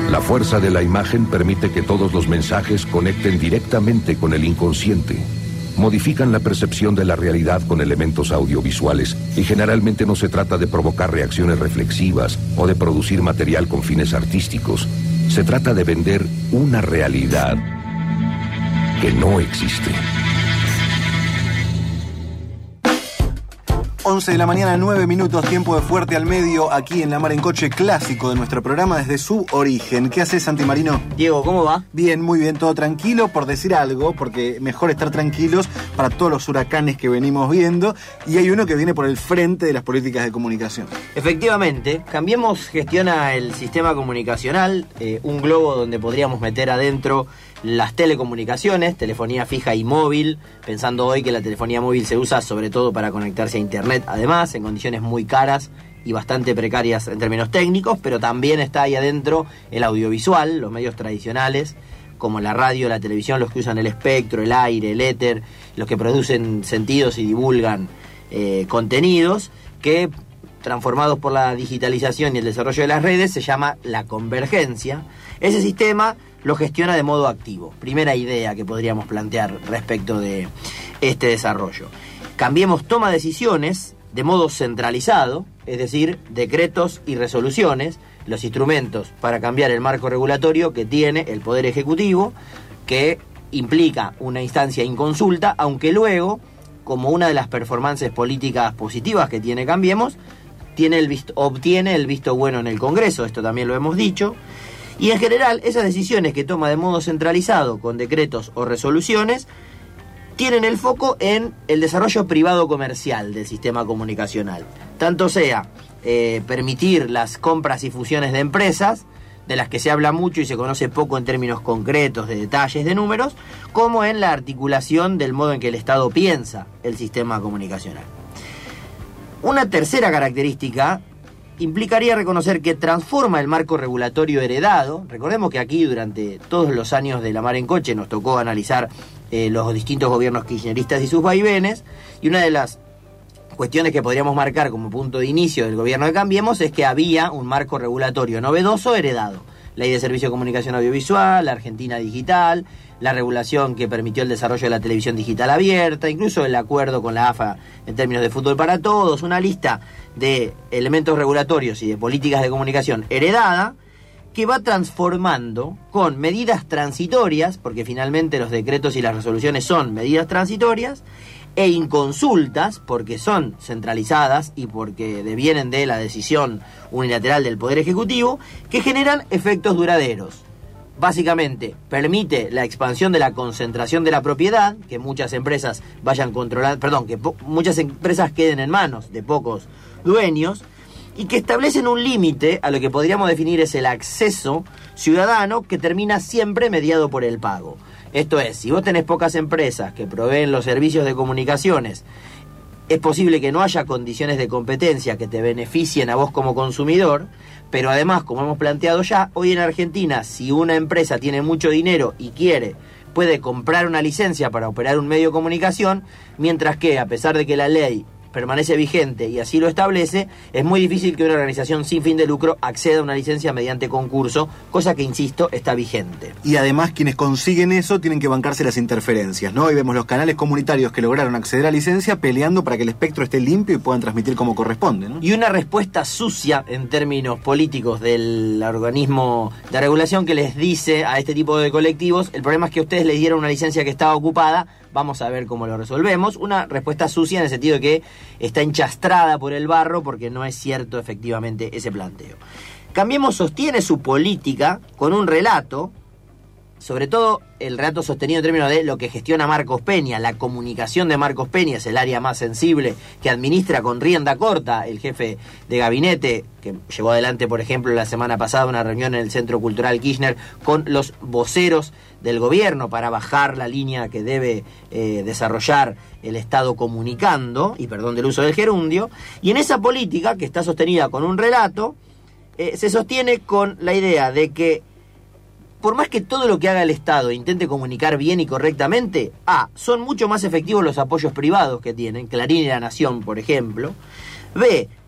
La fuerza de la imagen permite que todos los mensajes conecten directamente con el inconsciente. Modifican la percepción de la realidad con elementos audiovisuales y generalmente no se trata de provocar reacciones reflexivas o de producir material con fines artísticos. Se trata de vender una realidad que no existe. 11 de la mañana, 9 minutos, tiempo de Fuerte al Medio, aquí en La Mar en Coche, clásico de nuestro programa desde su origen. ¿Qué haces, Santi Marino? Diego, ¿cómo va? Bien, muy bien, todo tranquilo, por decir algo, porque mejor estar tranquilos para todos los huracanes que venimos viendo, y hay uno que viene por el frente de las políticas de comunicación. Efectivamente, Cambiemos gestiona el sistema comunicacional, un globo donde podríamos meter adentro las telecomunicaciones, telefonía fija y móvil, pensando hoy que la telefonía móvil se usa sobre todo para conectarse a internet, además, en condiciones muy caras y bastante precarias en términos técnicos, pero también está ahí adentro el audiovisual, los medios tradicionales, como la radio, la televisión, los que usan el espectro, el aire, el éter, los que producen sentidos y divulgan contenidos, que transformados por la digitalización y el desarrollo de las redes, se llama la convergencia. Ese sistema lo gestiona de modo activo. Primera idea que podríamos plantear respecto de este desarrollo. Cambiemos toma decisiones de modo centralizado, es decir, decretos y resoluciones, los instrumentos para cambiar el marco regulatorio que tiene el Poder Ejecutivo, que implica una instancia inconsulta, aunque luego, como una de las performances políticas positivas que tiene Cambiemos, obtiene el visto bueno en el Congreso, esto también lo hemos dicho. Y en general, esas decisiones que toma de modo centralizado con decretos o resoluciones tienen el foco en el desarrollo privado comercial del sistema comunicacional. Tanto sea permitir las compras y fusiones de empresas, de las que se habla mucho y se conoce poco en términos concretos, de detalles, de números, como en la articulación del modo en que el Estado piensa el sistema comunicacional. Una tercera característica implicaría reconocer que transforma el marco regulatorio heredado. Recordemos que aquí durante todos los años de La Mar en Coche nos tocó analizar los distintos gobiernos kirchneristas y sus vaivenes, y una de las cuestiones que podríamos marcar como punto de inicio del gobierno de Cambiemos es que había un marco regulatorio novedoso heredado. Ley de Servicio de Comunicación Audiovisual, la Argentina Digital, la regulación que permitió el desarrollo de la televisión digital abierta, incluso el acuerdo con la AFA en términos de fútbol para todos, una lista de elementos regulatorios y de políticas de comunicación heredada que va transformando con medidas transitorias, porque finalmente los decretos y las resoluciones son medidas transitorias, e inconsultas, porque son centralizadas y porque devienen de la decisión unilateral del Poder Ejecutivo, que generan efectos duraderos. Básicamente, permite la expansión de la concentración de la propiedad, que muchas empresas muchas empresas queden en manos de pocos dueños, y que establecen un límite a lo que podríamos definir es el acceso ciudadano, que termina siempre mediado por el pago. Esto es, si vos tenés pocas empresas que proveen los servicios de comunicaciones, es posible que no haya condiciones de competencia que te beneficien a vos como consumidor, pero además, como hemos planteado ya, hoy en Argentina, si una empresa tiene mucho dinero y puede comprar una licencia para operar un medio de comunicación, mientras que, a pesar de que la ley permanece vigente y así lo establece, es muy difícil que una organización sin fin de lucro acceda a una licencia mediante concurso, cosa que, insisto, está vigente. Y además quienes consiguen eso tienen que bancarse las interferencias, ¿no? Hoy vemos los canales comunitarios que lograron acceder a licencia peleando para que el espectro esté limpio y puedan transmitir como corresponde, ¿no? Y una respuesta sucia en términos políticos del organismo de regulación que les dice a este tipo de colectivos: el problema es que ustedes les dieron una licencia que estaba ocupada, vamos a ver cómo lo resolvemos. Una respuesta sucia en el sentido de que está enchastrada por el barro, porque no es cierto efectivamente ese planteo. Cambiemos sostiene su política con un relato, sobre todo el relato sostenido en términos de lo que gestiona Marcos Peña. La comunicación de Marcos Peña es el área más sensible, que administra con rienda corta el jefe de gabinete, que llevó adelante, por ejemplo, la semana pasada una reunión en el Centro Cultural Kirchner con los voceros del gobierno para bajar la línea que debe desarrollar el Estado comunicando, y perdón del uso del gerundio. Y en esa política, que está sostenida con un relato, se sostiene con la idea de que por más que todo lo que haga el Estado intente comunicar bien y correctamente, son mucho más efectivos los apoyos privados que tienen, Clarín y La Nación, por ejemplo. B,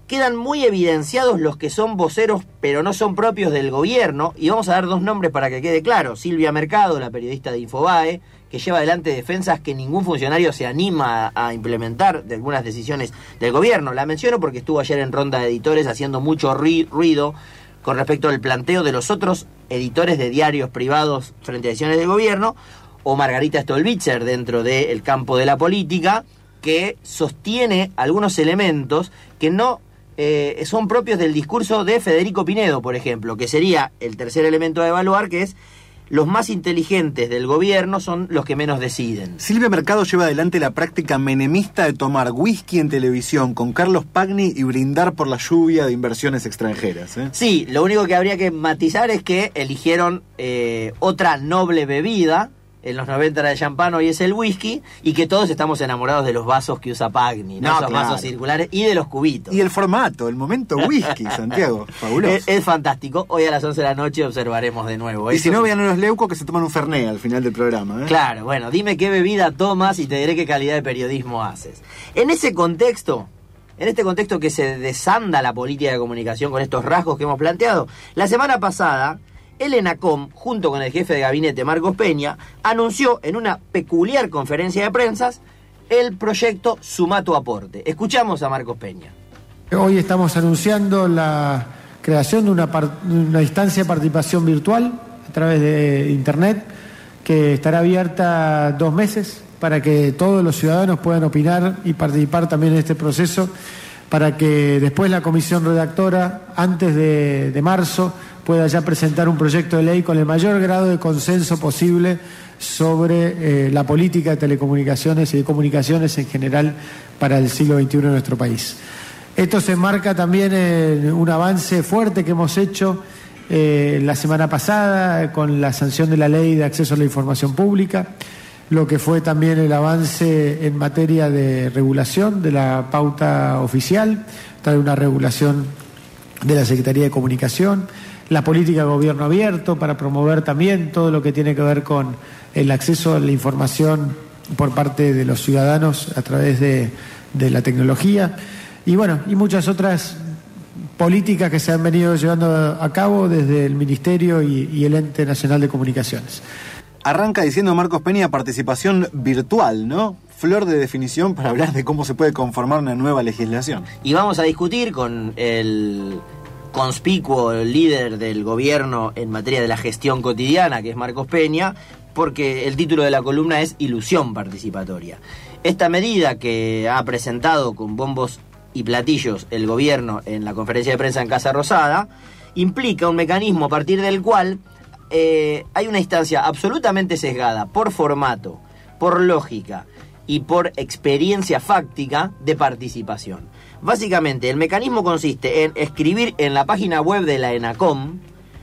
quedan muy evidenciados los que son voceros pero no son propios del gobierno, y vamos a dar 2 nombres para que quede claro. Silvia Mercado, la periodista de Infobae, que lleva adelante defensas que ningún funcionario se anima a implementar de algunas decisiones del gobierno. La menciono porque estuvo ayer en Ronda de Editores haciendo mucho ruido con respecto al planteo de los otros editores de diarios privados frente a decisiones del gobierno, o Margarita Stolbizer dentro del campo de la política, que sostiene algunos elementos que no son propios del discurso de Federico Pinedo, por ejemplo, que sería el tercer elemento a evaluar, que es: los más inteligentes del gobierno son los que menos deciden. Silvia Mercado lleva adelante la práctica menemista de tomar whisky en televisión con Carlos Pagni y brindar por la lluvia de inversiones extranjeras. Sí, lo único que habría que matizar es que eligieron otra noble bebida. En los 90 era el champán, hoy es el whisky, y que todos estamos enamorados de los vasos que usa Pagni, ¿no? Esos vasos circulares, y de los cubitos. Y el formato, el momento whisky, Santiago, fabuloso. Es fantástico. Hoy a las 11 de la noche observaremos de nuevo. Y si no, vean a los leucos que se toman un fernet al final del programa. Claro, bueno, dime qué bebida tomas y te diré qué calidad de periodismo haces. En este contexto que se desanda la política de comunicación con estos rasgos que hemos planteado, la semana pasada el ENACOM, junto con el jefe de gabinete Marcos Peña, anunció en una peculiar conferencia de prensa el proyecto Sumá tu Aporte. Escuchamos a Marcos Peña. Hoy estamos anunciando la creación de una instancia de participación virtual a través de Internet, que estará abierta 2 meses para que todos los ciudadanos puedan opinar y participar también en este proceso, para que después la comisión redactora, antes de marzo, pueda ya presentar un proyecto de ley con el mayor grado de consenso posible sobre la política de telecomunicaciones y de comunicaciones en general para el siglo XXI en nuestro país. Esto se enmarca también en un avance fuerte que hemos hecho la semana pasada con la sanción de la Ley de Acceso a la Información Pública, lo que fue también el avance en materia de regulación de la pauta oficial, trae una regulación de la Secretaría de Comunicación, la política de gobierno abierto para promover también todo lo que tiene que ver con el acceso a la información por parte de los ciudadanos a través de la tecnología, y bueno, y muchas otras políticas que se han venido llevando a cabo desde el Ministerio y el Ente Nacional de Comunicaciones. Arranca diciendo Marcos Peña participación virtual, ¿no? Flor de definición para hablar de cómo se puede conformar una nueva legislación. Y vamos a discutir con el conspicuo líder del gobierno en materia de la gestión cotidiana, que es Marcos Peña, porque el título de la columna es Ilusión Participatoria. Esta medida que ha presentado con bombos y platillos el gobierno en la conferencia de prensa en Casa Rosada implica un mecanismo a partir del cual hay una instancia absolutamente sesgada por formato, por lógica y por experiencia fáctica de participación. Básicamente, el mecanismo consiste en escribir en la página web de la ENACOM,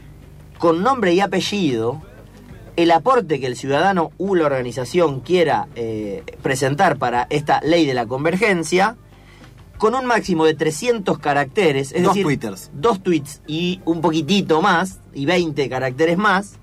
con nombre y apellido, el aporte que el ciudadano u la organización quiera presentar para esta ley de la convergencia, con un máximo de 300 caracteres, es decir, twitters. 2 tweets y un poquitito más, y 20 caracteres más,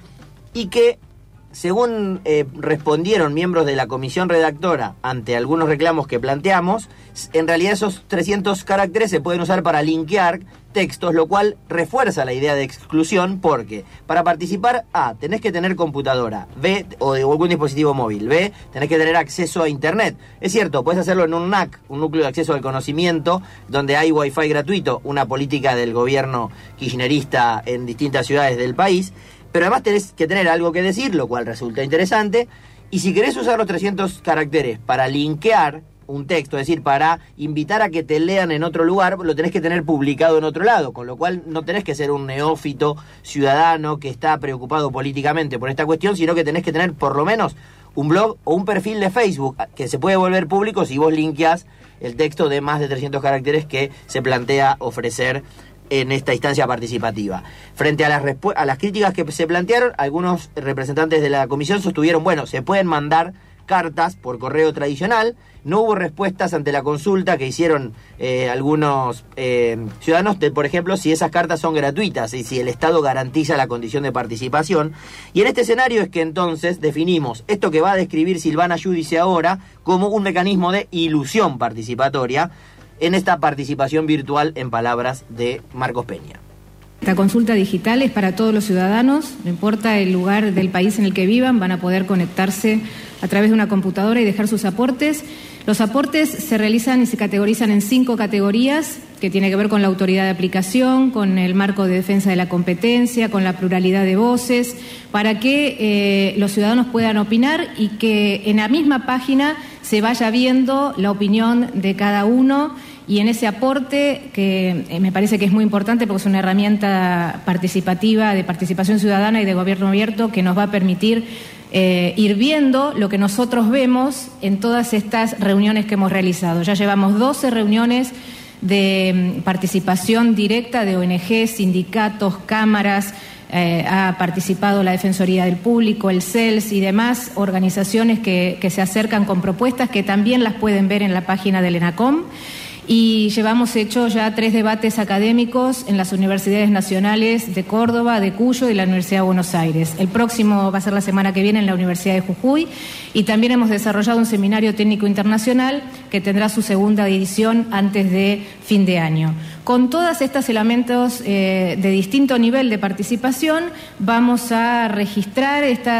y que, según respondieron miembros de la comisión redactora ante algunos reclamos que planteamos, en realidad esos 300 caracteres se pueden usar para linkear textos, lo cual refuerza la idea de exclusión, porque para participar, A, tenés que tener computadora, B, o algún dispositivo móvil, B, tenés que tener acceso a internet. Es cierto, podés hacerlo en un NAC, un núcleo de acceso al conocimiento, donde hay wifi gratuito, una política del gobierno kirchnerista en distintas ciudades del país, pero además tenés que tener algo que decir, lo cual resulta interesante, y si querés usar los 300 caracteres para linkear un texto, es decir, para invitar a que te lean en otro lugar, lo tenés que tener publicado en otro lado, con lo cual no tenés que ser un neófito ciudadano que está preocupado políticamente por esta cuestión, sino que tenés que tener por lo menos un blog o un perfil de Facebook que se puede volver público si vos linkeás el texto de más de 300 caracteres que se plantea ofrecer en esta instancia participativa. Frente a las críticas que se plantearon, algunos representantes de la comisión sostuvieron, bueno, se pueden mandar cartas por correo tradicional. No hubo respuestas ante la consulta que hicieron algunos ciudadanos de, por ejemplo, si esas cartas son gratuitas y si el Estado garantiza la condición de participación. Y en este escenario es que entonces definimos esto que va a describir Silvana Giudice ahora como un mecanismo de ilusión participatoria, en esta participación virtual, en palabras de Marcos Peña. Esta consulta digital es para todos los ciudadanos, no importa el lugar del país en el que vivan, van a poder conectarse a través de una computadora y dejar sus aportes. Los aportes se realizan y se categorizan en 5 categorías, que tiene que ver con la autoridad de aplicación, con el marco de defensa de la competencia, con la pluralidad de voces, para que los ciudadanos puedan opinar y que en la misma página se vaya viendo la opinión de cada uno. Y en ese aporte, que me parece que es muy importante porque es una herramienta participativa, de participación ciudadana y de gobierno abierto, que nos va a permitir ir viendo lo que nosotros vemos en todas estas reuniones que hemos realizado. Ya llevamos 12 reuniones de participación directa de ONG, sindicatos, cámaras, ha participado la Defensoría del Público, el CELS y demás organizaciones que se acercan con propuestas que también las pueden ver en la página del ENACOM. Y llevamos hecho ya 3 debates académicos en las universidades nacionales de Córdoba, de Cuyo y la Universidad de Buenos Aires. El próximo va a ser la semana que viene en la Universidad de Jujuy, y también hemos desarrollado un seminario técnico internacional que tendrá su segunda edición antes de fin de año. Con todos estos elementos de distinto nivel de participación, vamos a registrar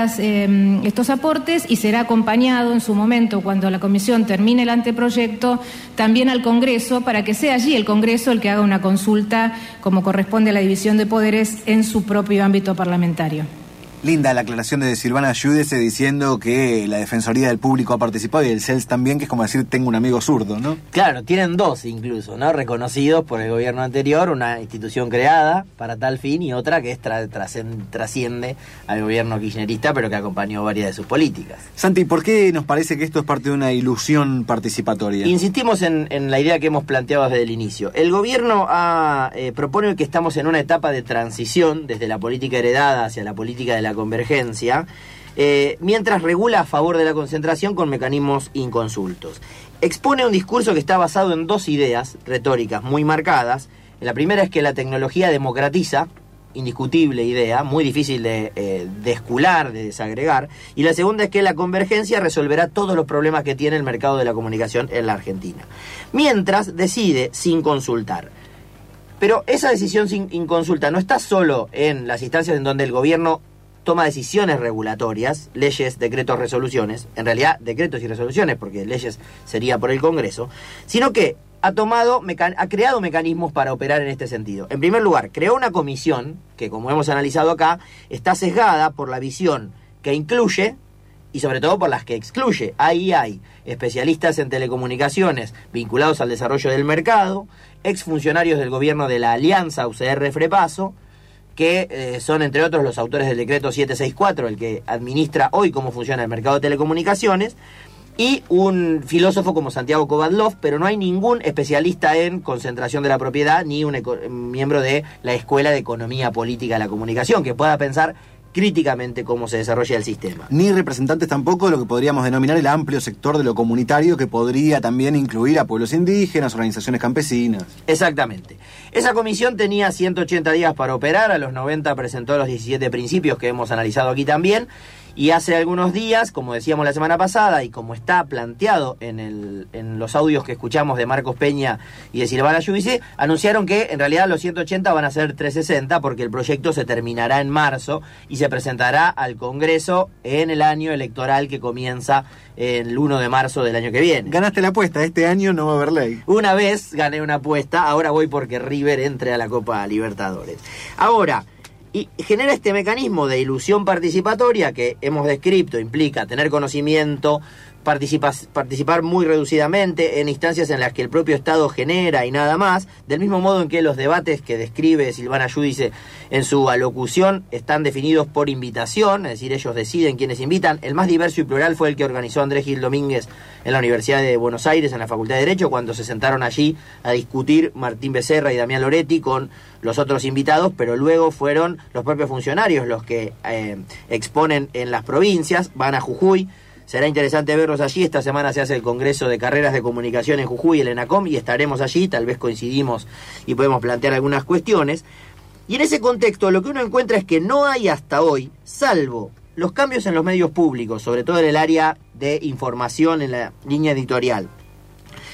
estos aportes, y será acompañado en su momento, cuando la Comisión termine el anteproyecto, también al Congreso, para que sea allí el Congreso el que haga una consulta como corresponde a la división de poderes en su propio ámbito parlamentario. Linda la aclaración de Silvana Giudese diciendo que la Defensoría del Público ha participado y el CELS también, que es como decir tengo un amigo zurdo, ¿no? Claro, tienen 2 incluso, ¿no? Reconocidos por el gobierno anterior, una institución creada para tal fin y otra que trasciende al gobierno kirchnerista, pero que acompañó varias de sus políticas. Santi, ¿por qué nos parece que esto es parte de una ilusión participatoria? Insistimos en la idea que hemos planteado desde el inicio. El gobierno propone que estamos en una etapa de transición desde la política heredada hacia la política de la convergencia, mientras regula a favor de la concentración con mecanismos inconsultos. Expone un discurso que está basado en 2 ideas retóricas muy marcadas. La primera es que la tecnología democratiza, indiscutible idea, muy difícil de escular, de desagregar, y la segunda es que la convergencia resolverá todos los problemas que tiene el mercado de la comunicación en la Argentina. Mientras decide sin consultar. Pero esa decisión sin consulta no está solo en las instancias en donde el gobierno toma decisiones regulatorias, leyes, decretos, resoluciones, en realidad decretos y resoluciones, porque leyes sería por el Congreso, sino que ha creado mecanismos para operar en este sentido. En primer lugar, creó una comisión que, como hemos analizado acá, está sesgada por la visión que incluye y sobre todo por las que excluye. Ahí hay especialistas en telecomunicaciones vinculados al desarrollo del mercado, exfuncionarios del gobierno de la Alianza UCR-Frepaso, que son entre otros los autores del decreto 764, el que administra hoy cómo funciona el mercado de telecomunicaciones, y un filósofo como Santiago Kovadlov, pero no hay ningún especialista en concentración de la propiedad, ni un miembro de la Escuela de Economía Política de la Comunicación, que pueda pensar críticamente cómo se desarrolla el sistema. Ni representantes tampoco de lo que podríamos denominar el amplio sector de lo comunitario, que podría también incluir a pueblos indígenas, organizaciones campesinas. Exactamente. Esa comisión tenía 180 días para operar, a los 90 presentó los 17 principios que hemos analizado aquí también, y hace algunos días, como decíamos la semana pasada, y como está planteado en los audios que escuchamos de Marcos Peña y de Silvana Giudese, anunciaron que en realidad los 180 van a ser 360, porque el proyecto se terminará en marzo y se presentará al Congreso en el año electoral que comienza el 1 de marzo del año que viene. Ganaste la apuesta, este año no va a haber ley. Una vez gané una apuesta, ahora voy porque River entre a la Copa Libertadores. Ahora, y genera este mecanismo de ilusión participatoria que hemos descrito, implica tener conocimiento, participar muy reducidamente en instancias en las que el propio Estado genera y nada más, del mismo modo en que los debates que describe Silvana Giudese en su alocución están definidos por invitación, es decir, ellos deciden quiénes invitan. El más diverso y plural fue el que organizó Andrés Gil Domínguez en la Universidad de Buenos Aires, en la Facultad de Derecho, cuando se sentaron allí a discutir Martín Becerra y Damián Loretti con los otros invitados, pero luego fueron los propios funcionarios los que exponen en las provincias, van a Jujuy. Será interesante verlos allí. Esta semana se hace el Congreso de Carreras de Comunicación en Jujuy, el ENACOM, y estaremos allí, tal vez coincidimos y podemos plantear algunas cuestiones. Y en ese contexto lo que uno encuentra es que no hay hasta hoy, salvo los cambios en los medios públicos, sobre todo en el área de información, en la línea editorial,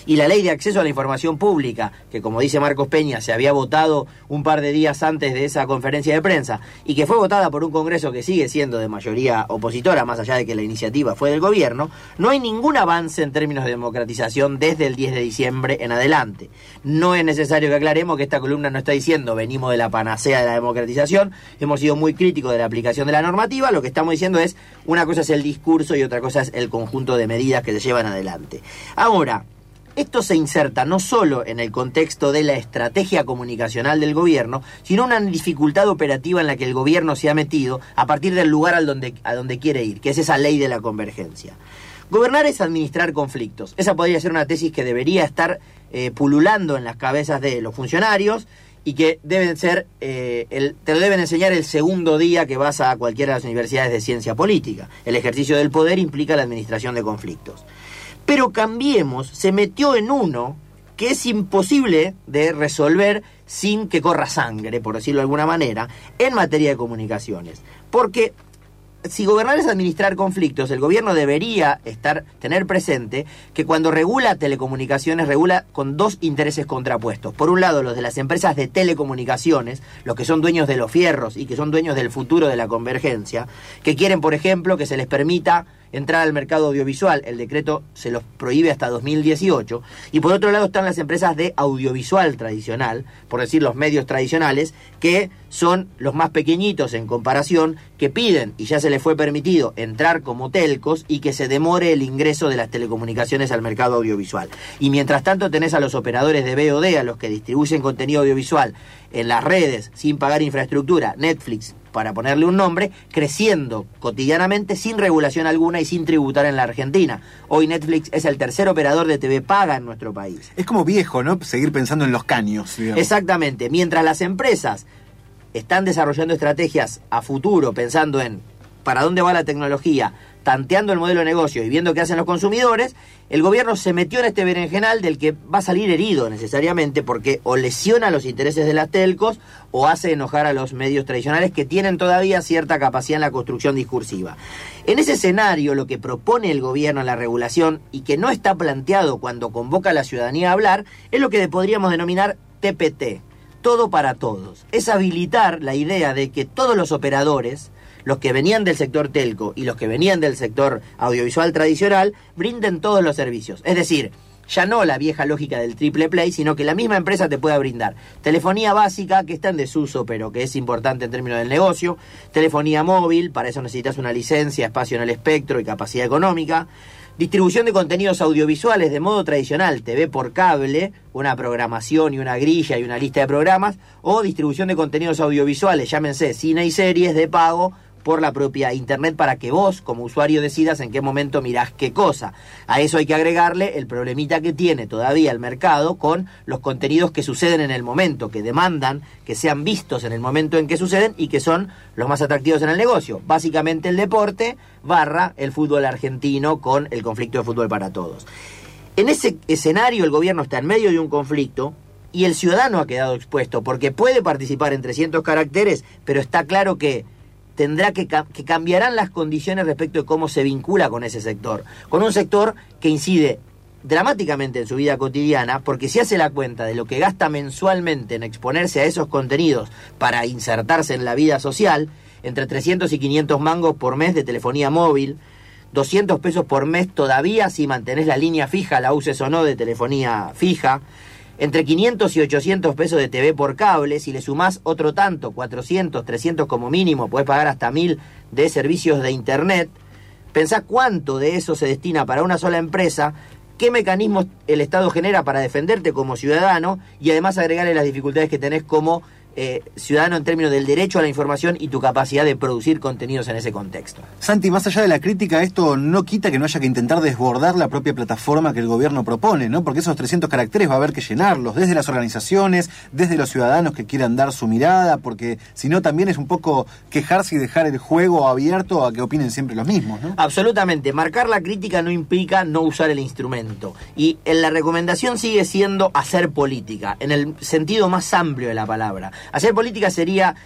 Y la ley de acceso a la información pública, que como dice Marcos Peña, se había votado un par de días antes de esa conferencia de prensa, y que fue votada por un Congreso que sigue siendo de mayoría opositora, más allá de que la iniciativa fue del gobierno, no hay ningún avance en términos de democratización desde el 10 de diciembre en adelante. No es necesario que aclaremos que esta columna no está diciendo venimos de la panacea de la democratización, hemos sido muy críticos de la aplicación de la normativa, lo que estamos diciendo es, una cosa es el discurso y otra cosa es el conjunto de medidas que se llevan adelante. Ahora, esto se inserta no solo en el contexto de la estrategia comunicacional del gobierno, sino una dificultad operativa en la que el gobierno se ha metido a partir del lugar a donde quiere ir, que es esa ley de la convergencia. Gobernar es administrar conflictos. Esa podría ser una tesis que debería estar pululando en las cabezas de los funcionarios y que deben ser, te lo deben enseñar el segundo día que vas a cualquiera de las universidades de ciencia política. El ejercicio del poder implica la administración de conflictos. Pero Cambiemos se metió en uno que es imposible de resolver sin que corra sangre, por decirlo de alguna manera, en materia de comunicaciones. Porque si gobernar es administrar conflictos, el gobierno debería tener presente que cuando regula telecomunicaciones, regula con dos intereses contrapuestos. Por un lado, los de las empresas de telecomunicaciones, los que son dueños de los fierros y que son dueños del futuro de la convergencia, que quieren, por ejemplo, que se les permita entrar al mercado audiovisual. El decreto se los prohíbe hasta 2018. Y por otro lado están las empresas de audiovisual tradicional, por decir los medios tradicionales, que son los más pequeñitos en comparación, que piden, y ya se les fue permitido, entrar como telcos y que se demore el ingreso de las telecomunicaciones al mercado audiovisual. Y mientras tanto tenés a los operadores de VOD, a los que distribuyen contenido audiovisual en las redes sin pagar infraestructura, Netflix, para ponerle un nombre, creciendo cotidianamente sin regulación alguna y sin tributar en la Argentina. Hoy Netflix es el tercer operador de TV paga en nuestro país. Es como viejo, ¿no? Seguir pensando en los caños, digamos. Exactamente. Mientras las empresas están desarrollando estrategias a futuro, pensando en para dónde va la tecnología, tanteando el modelo de negocio y viendo qué hacen los consumidores, el gobierno se metió en este berenjenal del que va a salir herido necesariamente, porque o lesiona los intereses de las telcos o hace enojar a los medios tradicionales que tienen todavía cierta capacidad en la construcción discursiva. En ese escenario, lo que propone el gobierno en la regulación y que no está planteado cuando convoca a la ciudadanía a hablar, es lo que podríamos denominar TPT, todo para todos. Es habilitar la idea de que todos los operadores, los que venían del sector telco y los que venían del sector audiovisual tradicional, brinden todos los servicios. Es decir, ya no la vieja lógica del triple play, sino que la misma empresa te pueda brindar telefonía básica, que está en desuso, pero que es importante en términos del negocio, telefonía móvil, para eso necesitas una licencia, espacio en el espectro y capacidad económica, distribución de contenidos audiovisuales de modo tradicional, TV por cable, una programación y una grilla y una lista de programas, o distribución de contenidos audiovisuales, llámense cine y series de pago, por la propia internet, para que vos como usuario decidas en qué momento mirás qué cosa. A eso hay que agregarle el problemita que tiene todavía el mercado con los contenidos que suceden en el momento, que demandan que sean vistos en el momento en que suceden y que son los más atractivos en el negocio. Básicamente el deporte / el fútbol argentino con el conflicto de fútbol para todos. En ese escenario el gobierno está en medio de un conflicto y el ciudadano ha quedado expuesto, porque puede participar en 300 caracteres, pero está claro que tendrá que cambiarán las condiciones respecto de cómo se vincula con ese sector. Con un sector que incide dramáticamente en su vida cotidiana, porque si hace la cuenta de lo que gasta mensualmente en exponerse a esos contenidos para insertarse en la vida social, entre 300 y 500 mangos por mes de telefonía móvil, 200 pesos por mes todavía si mantenés la línea fija, la uses o no, de telefonía fija, entre 500 y 800 pesos de TV por cable, si le sumás otro tanto, 400, 300 como mínimo, podés pagar hasta 1000 de servicios de internet. Pensá cuánto de eso se destina para una sola empresa, qué mecanismos el Estado genera para defenderte como ciudadano y además agregarle las dificultades que tenés como ciudadano en términos del derecho a la información y tu capacidad de producir contenidos en ese contexto. Santi, más allá de la crítica, esto no quita que no haya que intentar desbordar la propia plataforma que el gobierno propone, ¿no? Porque esos 300 caracteres va a haber que llenarlos, desde las organizaciones, desde los ciudadanos que quieran dar su mirada, porque si no también es un poco quejarse y dejar el juego abierto a que opinen siempre los mismos, ¿no? Absolutamente. Marcar la crítica no implica no usar el instrumento. Y la recomendación sigue siendo hacer política, en el sentido más amplio de la palabra. Hacer política sería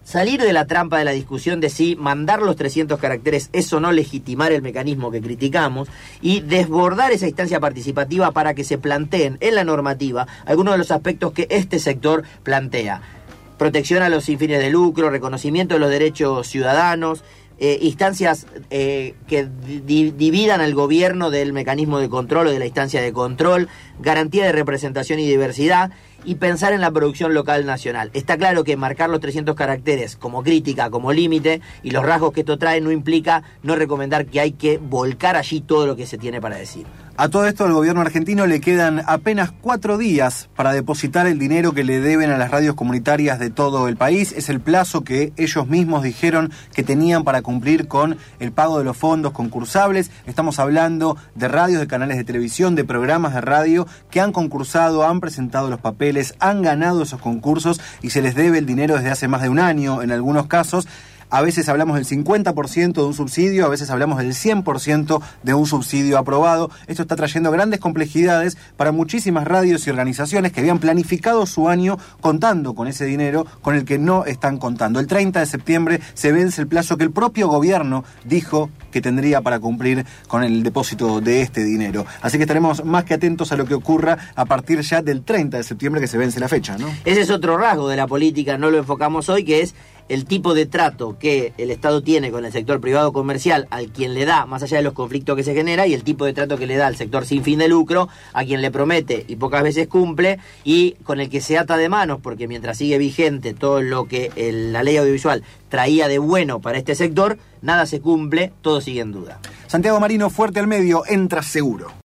salir de la trampa de la discusión de si mandar los 300 caracteres es o no legitimar el mecanismo que criticamos y desbordar esa instancia participativa para que se planteen en la normativa algunos de los aspectos que este sector plantea. Protección a los sin fines de lucro, reconocimiento de los derechos ciudadanos, instancias que dividan al gobierno del mecanismo de control o de la instancia de control, garantía de representación y diversidad, y pensar en la producción local nacional. Está claro que marcar los 300 caracteres como crítica, como límite, y los rasgos que esto trae no implica no recomendar que hay que volcar allí todo lo que se tiene para decir. A todo esto, al gobierno argentino le quedan apenas 4 días para depositar el dinero que le deben a las radios comunitarias de todo el país. Es el plazo que ellos mismos dijeron que tenían para cumplir con el pago de los fondos concursables. Estamos hablando de radios, de canales de televisión, de programas de radio que han concursado, han presentado los papeles, han ganado esos concursos y se les debe el dinero desde hace más de un año en algunos casos. A veces hablamos del 50% de un subsidio, a veces hablamos del 100% de un subsidio aprobado. Esto está trayendo grandes complejidades para muchísimas radios y organizaciones que habían planificado su año contando con ese dinero con el que no están contando. El 30 de septiembre se vence el plazo que el propio gobierno dijo que tendría para cumplir con el depósito de este dinero. Así que estaremos más que atentos a lo que ocurra a partir ya del 30 de septiembre que se vence la fecha, ¿no? Ese es otro rasgo de la política, no lo enfocamos hoy, que es el tipo de trato que el Estado tiene con el sector privado comercial al quien le da, más allá de los conflictos que se genera, y el tipo de trato que le da al sector sin fin de lucro, a quien le promete y pocas veces cumple, y con el que se ata de manos, porque mientras sigue vigente todo lo que la ley audiovisual traía de bueno para este sector, nada se cumple, todo sigue en duda. Santiago Marino, Fuerte al Medio, entra seguro.